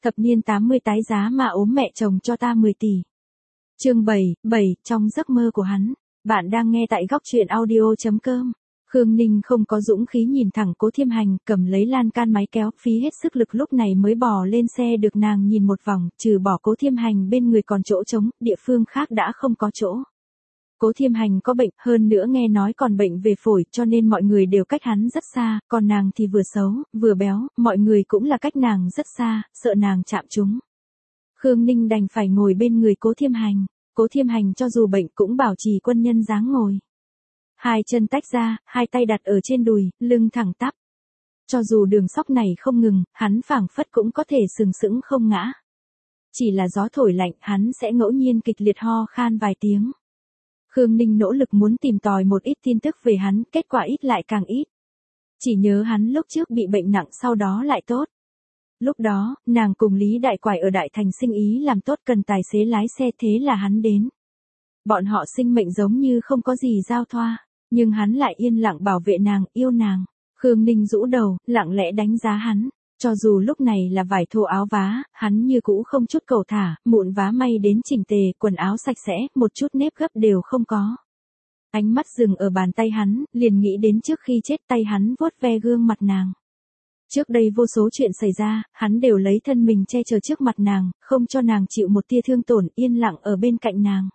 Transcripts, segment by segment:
Thập niên 80 tái giá mà ốm mẹ chồng cho ta 10 tỷ. Chương 7, trong giấc mơ của hắn. Bạn đang nghe tại góc truyện audio.com. Khương Ninh không có dũng khí nhìn thẳng Cố Thiêm Hành, cầm lấy lan can máy kéo, phí hết sức lực lúc này mới bò lên xe được. Nàng nhìn một vòng, trừ bỏ Cố Thiêm Hành bên người còn chỗ trống, địa phương khác đã không có chỗ. Cố Thiêm Hành có bệnh, hơn nữa nghe nói còn bệnh về phổi, cho nên mọi người đều cách hắn rất xa, còn nàng thì vừa xấu, vừa béo, mọi người cũng là cách nàng rất xa, sợ nàng chạm trúng. Khương Ninh đành phải ngồi bên người Cố Thiêm Hành. Cố Thiêm Hành cho dù bệnh cũng bảo trì quân nhân dáng ngồi. Hai chân tách ra, hai tay đặt ở trên đùi, lưng thẳng tắp. Cho dù đường sóc này không ngừng, hắn phảng phất cũng có thể sừng sững không ngã. Chỉ là gió thổi lạnh, hắn sẽ ngẫu nhiên kịch liệt ho khan vài tiếng. Khương Ninh nỗ lực muốn tìm tòi một ít tin tức về hắn, kết quả ít lại càng ít. Chỉ nhớ hắn lúc trước bị bệnh nặng sau đó lại tốt. Lúc đó, nàng cùng Lý Đại Quải ở Đại Thành sinh ý làm tốt cần tài xế lái xe, thế là hắn đến. Bọn họ sinh mệnh giống như không có gì giao thoa, nhưng hắn lại yên lặng bảo vệ nàng, yêu nàng. Khương Ninh rũ đầu, lặng lẽ đánh giá hắn. Cho dù lúc này là vải thô áo vá, hắn như cũ không chút cầu thả, mụn vá may đến chỉnh tề, quần áo sạch sẽ, một chút nếp gấp đều không có. Ánh mắt dừng ở bàn tay hắn, liền nghĩ đến trước khi chết tay hắn vuốt ve gương mặt nàng. Trước đây vô số chuyện xảy ra, hắn đều lấy thân mình che chở trước mặt nàng, không cho nàng chịu một tia thương tổn, yên lặng ở bên cạnh nàng.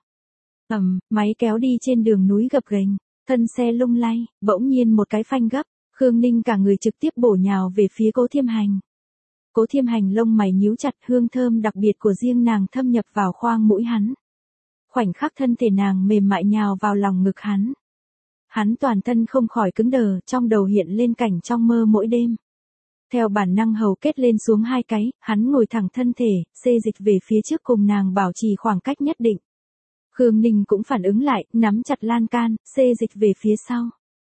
Máy kéo đi trên đường núi gập ghềnh, thân xe lung lay, bỗng nhiên một cái phanh gấp. Khương Ninh cả người trực tiếp bổ nhào về phía Cố Thiêm Hành. Cố Thiêm Hành lông mày nhíu chặt, hương thơm đặc biệt của riêng nàng thâm nhập vào khoang mũi hắn. Khoảnh khắc thân thể nàng mềm mại nhào vào lòng ngực hắn. Hắn toàn thân không khỏi cứng đờ, trong đầu hiện lên cảnh trong mơ mỗi đêm. Theo bản năng hầu kết lên xuống hai cái, hắn ngồi thẳng thân thể, xê dịch về phía trước cùng nàng bảo trì khoảng cách nhất định. Khương Ninh cũng phản ứng lại, nắm chặt lan can, xê dịch về phía sau.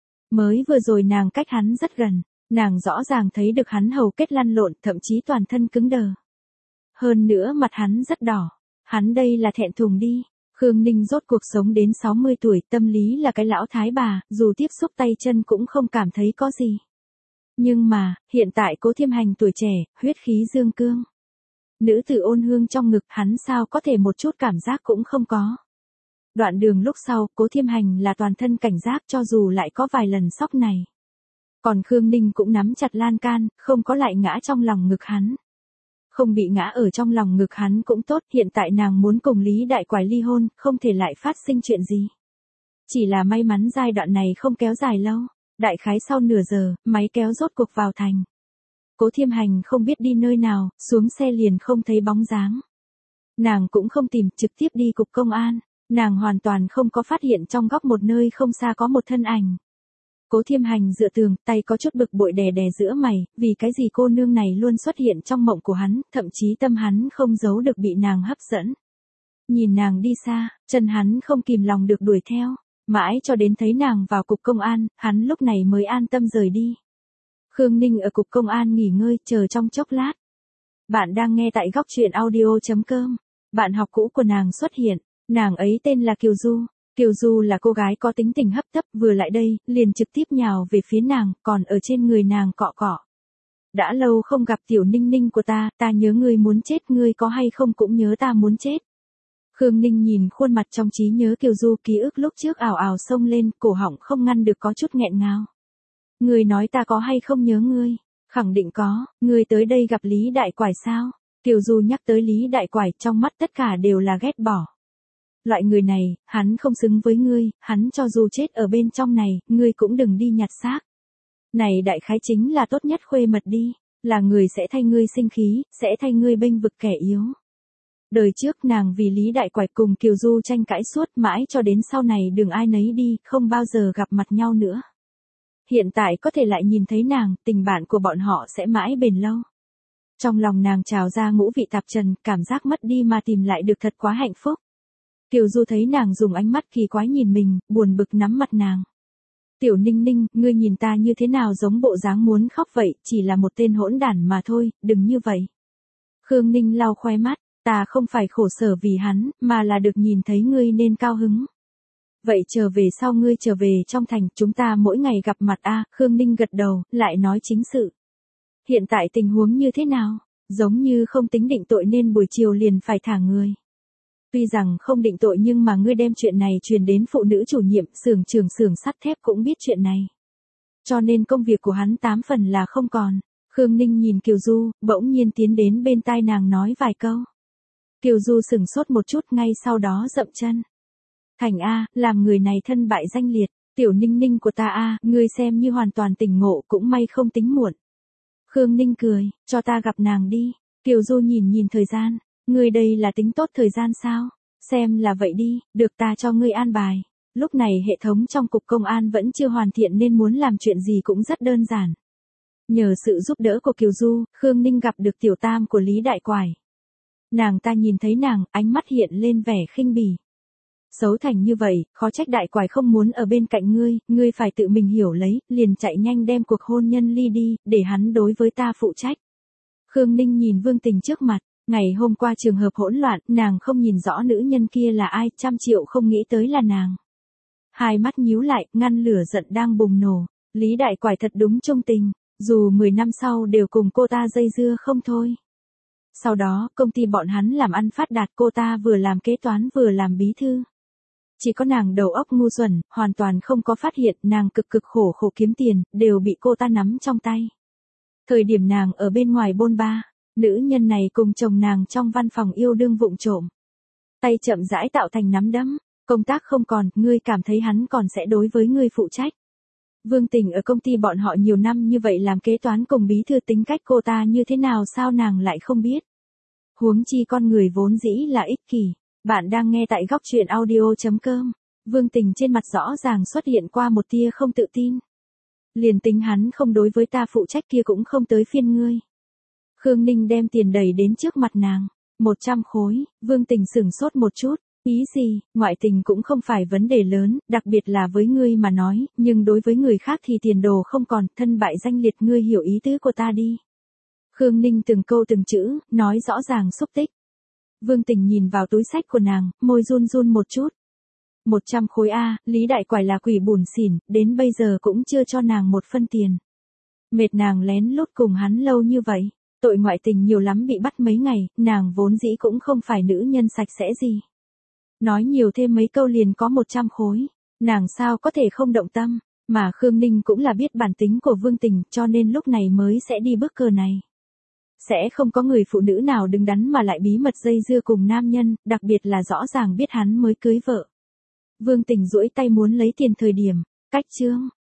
Mới vừa rồi nàng cách hắn rất gần, nàng rõ ràng thấy được hắn hầu kết lăn lộn, thậm chí toàn thân cứng đờ. Hơn nữa mặt hắn rất đỏ, hắn đây là thẹn thùng đi. Khương Ninh rốt cuộc sống đến 60 tuổi, tâm lý là cái lão thái bà, dù tiếp xúc tay chân cũng không cảm thấy có gì. Nhưng mà, hiện tại Cố Thiêm Hành tuổi trẻ, huyết khí dương cương. Nữ tử ôn hương trong ngực, hắn sao có thể một chút cảm giác cũng không có. Đoạn đường lúc sau, Cố Thiêm Hành là toàn thân cảnh giác cho dù lại có vài lần sốc này. Còn Khương Ninh cũng nắm chặt lan can, không có lại ngã trong lòng ngực hắn. Không bị ngã ở trong lòng ngực hắn cũng tốt, hiện tại nàng muốn cùng Lý Đại Quải ly hôn, không thể lại phát sinh chuyện gì. Chỉ là may mắn giai đoạn này không kéo dài lâu, đại khái sau nửa giờ, máy kéo rốt cuộc vào thành. Cố Thiêm Hành không biết đi nơi nào, xuống xe liền không thấy bóng dáng. Nàng cũng không tìm, trực tiếp đi cục công an. Nàng hoàn toàn không có phát hiện trong góc một nơi không xa có một thân ảnh. Cố Thiêm Hành dựa tường, tay có chút bực bội đè đè giữa mày, vì cái gì cô nương này luôn xuất hiện trong mộng của hắn, thậm chí tâm hắn không giấu được bị nàng hấp dẫn. Nhìn nàng đi xa, chân hắn không kìm lòng được đuổi theo, mãi cho đến thấy nàng vào cục công an, hắn lúc này mới an tâm rời đi. Khương Ninh ở cục công an nghỉ ngơi, chờ trong chốc lát. Bạn đang nghe tại góc truyện audio.com. Bạn học cũ của nàng xuất hiện. Nàng ấy tên là Kiều Du. Kiều Du là cô gái có tính tình hấp tấp, vừa lại đây, liền trực tiếp nhào về phía nàng, còn ở trên người nàng cọ cọ. Đã lâu không gặp tiểu Ninh Ninh của ta nhớ ngươi muốn chết, ngươi có hay không cũng nhớ ta muốn chết. Khương Ninh nhìn khuôn mặt trong trí nhớ Kiều Du, ký ức lúc trước ào ào xông lên, cổ họng không ngăn được có chút nghẹn ngào. Ngươi nói ta có hay không nhớ ngươi? Khẳng định có, ngươi tới đây gặp Lý Đại Quải sao? Kiều Du nhắc tới Lý Đại Quải, trong mắt tất cả đều là ghét bỏ. Loại người này, hắn không xứng với ngươi, hắn cho dù chết ở bên trong này, ngươi cũng đừng đi nhặt xác. Này đại khái chính là tốt nhất khuê mật đi, là người sẽ thay ngươi sinh khí, sẽ thay ngươi bênh vực kẻ yếu. Đời trước nàng vì Lý Đại Quải cùng Kiều Du tranh cãi suốt mãi cho đến sau này đừng ai nấy đi, không bao giờ gặp mặt nhau nữa. Hiện tại có thể lại nhìn thấy nàng, tình bạn của bọn họ sẽ mãi bền lâu. Trong lòng nàng trào ra ngũ vị tạp trần, cảm giác mất đi mà tìm lại được thật quá hạnh phúc. Kiều Du thấy nàng dùng ánh mắt kỳ quái nhìn mình, buồn bực nắm mặt nàng. Tiểu Ninh Ninh, ngươi nhìn ta như thế nào giống bộ dáng muốn khóc vậy, chỉ là một tên hỗn đản mà thôi, đừng như vậy. Khương Ninh lau khoe mắt, ta không phải khổ sở vì hắn, mà là được nhìn thấy ngươi nên cao hứng. Vậy trở về sau ngươi trở về trong thành, chúng ta mỗi ngày gặp mặt a. Khương Ninh gật đầu, lại nói chính sự. Hiện tại tình huống như thế nào? giống như không tính định tội nên buổi chiều liền phải thả người. Tuy rằng không định tội nhưng mà ngươi đem chuyện này truyền đến phụ nữ chủ nhiệm xưởng trưởng xưởng sắt thép cũng biết chuyện này. Cho nên công việc của hắn 8 phần là không còn. Khương Ninh nhìn Kiều Du, bỗng nhiên tiến đến bên tai nàng nói vài câu. Kiều Du sửng sốt một chút ngay sau đó dậm chân. Thành A, làm người này thân bại danh liệt, tiểu Ninh Ninh của ta A, ngươi xem như hoàn toàn tỉnh ngộ cũng may không tính muộn. Khương Ninh cười, cho ta gặp nàng đi. Kiều Du nhìn thời gian, ngươi đây là tính tốt thời gian sao? Xem là vậy đi, được ta cho ngươi an bài. Lúc này hệ thống trong cục công an vẫn chưa hoàn thiện nên muốn làm chuyện gì cũng rất đơn giản. Nhờ sự giúp đỡ của Kiều Du, Khương Ninh gặp được tiểu tam của Lý Đại Quải. Nàng ta nhìn thấy nàng, ánh mắt hiện lên vẻ khinh bỉ. Xấu thành như vậy, khó trách Đại Quải không muốn ở bên cạnh ngươi phải tự mình hiểu lấy, liền chạy nhanh đem cuộc hôn nhân ly đi, để hắn đối với ta phụ trách. Khương Ninh nhìn Vương Tình trước mặt, ngày hôm qua trường hợp hỗn loạn, nàng không nhìn rõ nữ nhân kia là ai, 100 triệu không nghĩ tới là nàng. Hai mắt nhíu lại, ngăn lửa giận đang bùng nổ, Lý Đại Quải thật đúng trung tình, dù 10 năm sau đều cùng cô ta dây dưa không thôi. Sau đó, công ty bọn hắn làm ăn phát đạt, cô ta vừa làm kế toán vừa làm bí thư. Chỉ có nàng đầu óc ngu xuẩn, hoàn toàn không có phát hiện nàng cực khổ kiếm tiền, đều bị cô ta nắm trong tay. Thời điểm nàng ở bên ngoài bôn ba, nữ nhân này cùng chồng nàng trong văn phòng yêu đương vụng trộm. Tay chậm rãi tạo thành nắm đấm, công tác không còn, ngươi cảm thấy hắn còn sẽ đối với ngươi phụ trách. Vương Tình ở công ty bọn họ nhiều năm như vậy làm kế toán cùng bí thư, tính cách cô ta như thế nào sao nàng lại không biết. Huống chi con người vốn dĩ là ích kỷ. Bạn đang nghe tại góc truyện audio.com. Vương Tình trên mặt rõ ràng xuất hiện qua một tia không tự tin. Liền tính hắn không đối với ta phụ trách kia cũng không tới phiên ngươi. Khương Ninh đem tiền đẩy đến trước mặt nàng. 100 khối, Vương Tình sửng sốt một chút. Ý gì, ngoại tình cũng không phải vấn đề lớn, đặc biệt là với ngươi mà nói, nhưng đối với người khác thì tiền đồ không còn, thân bại danh liệt, ngươi hiểu ý tứ của ta đi. Khương Ninh từng câu từng chữ, nói rõ ràng xúc tích. Vương Tình nhìn vào túi sách của nàng, môi run một chút. 100 khối A, Lý Đại Quải là quỷ bủn xỉn, đến bây giờ cũng chưa cho nàng một phân tiền. Mệt nàng lén lút cùng hắn lâu như vậy, tội ngoại tình nhiều lắm bị bắt mấy ngày, nàng vốn dĩ cũng không phải nữ nhân sạch sẽ gì. Nói nhiều thêm mấy câu liền có 100 khối, nàng sao có thể không động tâm, mà Khương Ninh cũng là biết bản tính của Vương Tình cho nên lúc này mới sẽ đi bước cờ này. Sẽ không có người phụ nữ nào đứng đắn mà lại bí mật dây dưa cùng nam nhân, đặc biệt là rõ ràng biết hắn mới cưới vợ. Vương Tình duỗi tay muốn lấy tiền thời điểm, cách chương.